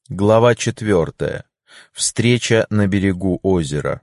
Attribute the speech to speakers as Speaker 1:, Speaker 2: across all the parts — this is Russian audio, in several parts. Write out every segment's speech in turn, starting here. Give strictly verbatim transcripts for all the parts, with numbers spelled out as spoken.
Speaker 1: Глава четвертая. Встреча на берегу озера.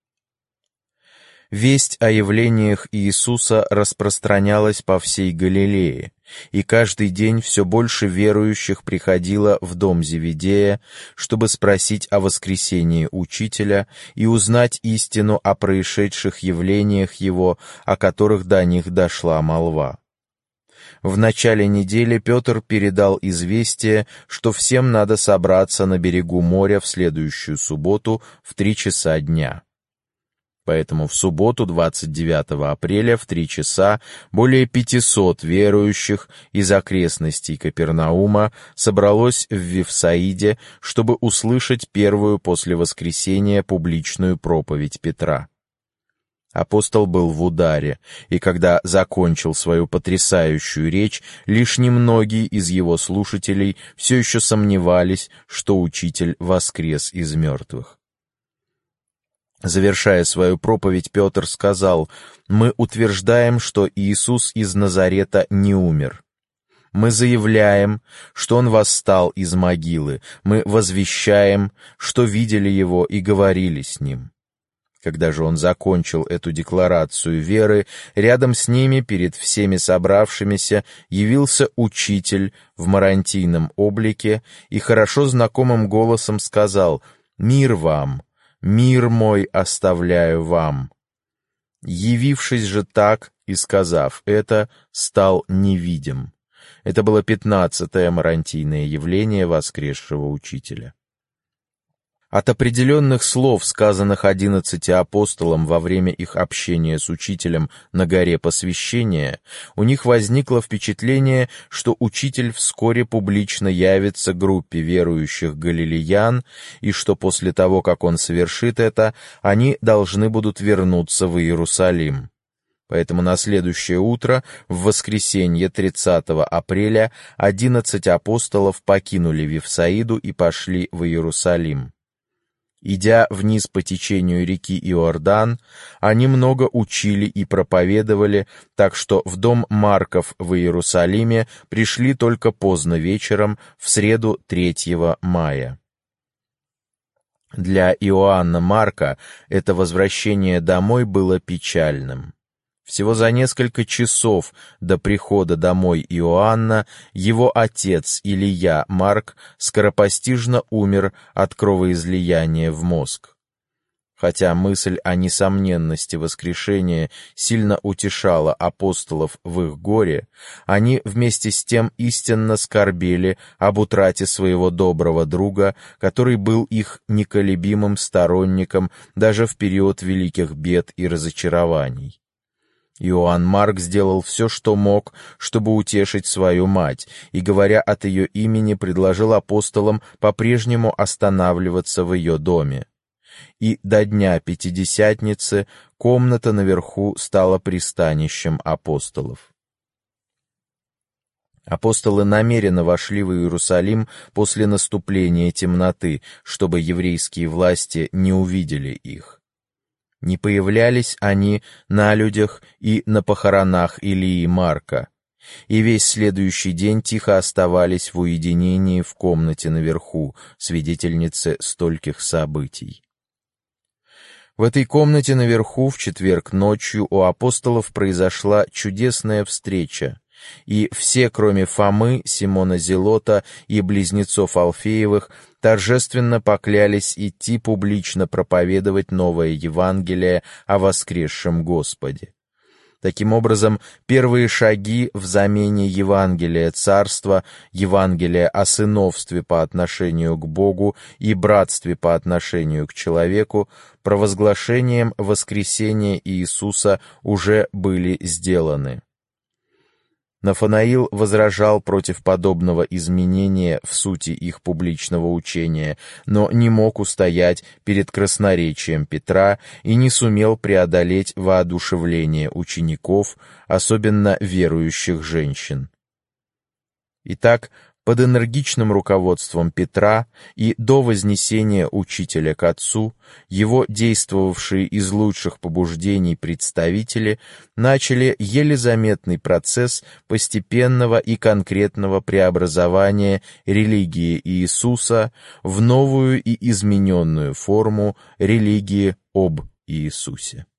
Speaker 1: Весть о явлениях Иисуса распространялась по всей Галилее, и каждый день все больше верующих приходило в дом Зеведея, чтобы спросить о воскресении Учителя и узнать истину о происшедших явлениях Его, о которых до них дошла молва. В начале недели Петр передал известие, что всем надо собраться на берегу моря в следующую субботу в три часа дня. Поэтому в субботу, двадцать девятого апреля, в три часа более пятисот верующих из окрестностей Капернаума собралось в Вифсаиде, чтобы услышать первую после воскресения публичную проповедь Петра. Апостол был в ударе, и когда закончил свою потрясающую речь, лишь немногие из его слушателей все еще сомневались, что Учитель воскрес из мертвых. Завершая свою проповедь, Петр сказал: «Мы утверждаем, что Иисус из Назарета не умер. Мы заявляем, что Он восстал из могилы. Мы возвещаем, что видели Его и говорили с Ним». Когда же он закончил эту декларацию веры, рядом с ними, перед всеми собравшимися, явился Учитель в марантийном облике и хорошо знакомым голосом сказал: «Мир вам, мир мой оставляю вам». Явившись же так и сказав это, стал невидим. Это было пятнадцатое марантийное явление воскресшего Учителя. От определенных слов, сказанных одиннадцати апостолам во время их общения с Учителем на горе Посвящения, у них возникло впечатление, что Учитель вскоре публично явится группе верующих галилеян, и что после того, как он совершит это, они должны будут вернуться в Иерусалим. Поэтому на следующее утро, в воскресенье тридцатого апреля, одиннадцать апостолов покинули Вифсаиду и пошли в Иерусалим. Идя вниз по течению реки Иордан, они много учили и проповедовали, так что в дом Марков в Иерусалиме пришли только поздно вечером в среду третьего мая. Для Иоанна Марка это возвращение домой было печальным. Всего за несколько часов до прихода домой Иоанна его отец Илия Марк скоропостижно умер от кровоизлияния в мозг. Хотя мысль о несомненности воскрешения сильно утешала апостолов в их горе, они вместе с тем истинно скорбели об утрате своего доброго друга, который был их неколебимым сторонником даже в период великих бед и разочарований. Иоанн Марк сделал все, что мог, чтобы утешить свою мать, и, говоря от ее имени, предложил апостолам по-прежнему останавливаться в ее доме. И до дня Пятидесятницы комната наверху стала пристанищем апостолов. Апостолы намеренно вошли в Иерусалим после наступления темноты, чтобы еврейские власти не увидели их. Не появлялись они на людях и на похоронах Илии Марка, и весь следующий день тихо оставались в уединении в комнате наверху, свидетельнице стольких событий. В этой комнате наверху в четверг ночью у апостолов произошла чудесная встреча, и все, кроме Фомы, Симона Зелота и близнецов Алфеевых, торжественно поклялись идти публично проповедовать новое Евангелие о воскресшем Господе. Таким образом, первые шаги в замене Евангелия Царства, Евангелия о сыновстве по отношению к Богу и братстве по отношению к человеку, провозглашением воскресения Иисуса уже были сделаны. Нафанаил возражал против подобного изменения в сути их публичного учения, но не мог устоять перед красноречием Петра и не сумел преодолеть воодушевление учеников, особенно верующих женщин. Итак, Под энергичным руководством Петра и до вознесения учителя к Отцу его действовавшие из лучших побуждений представители начали еле заметный процесс постепенного и конкретного преобразования религии Иисуса в новую и измененную форму религии об Иисусе.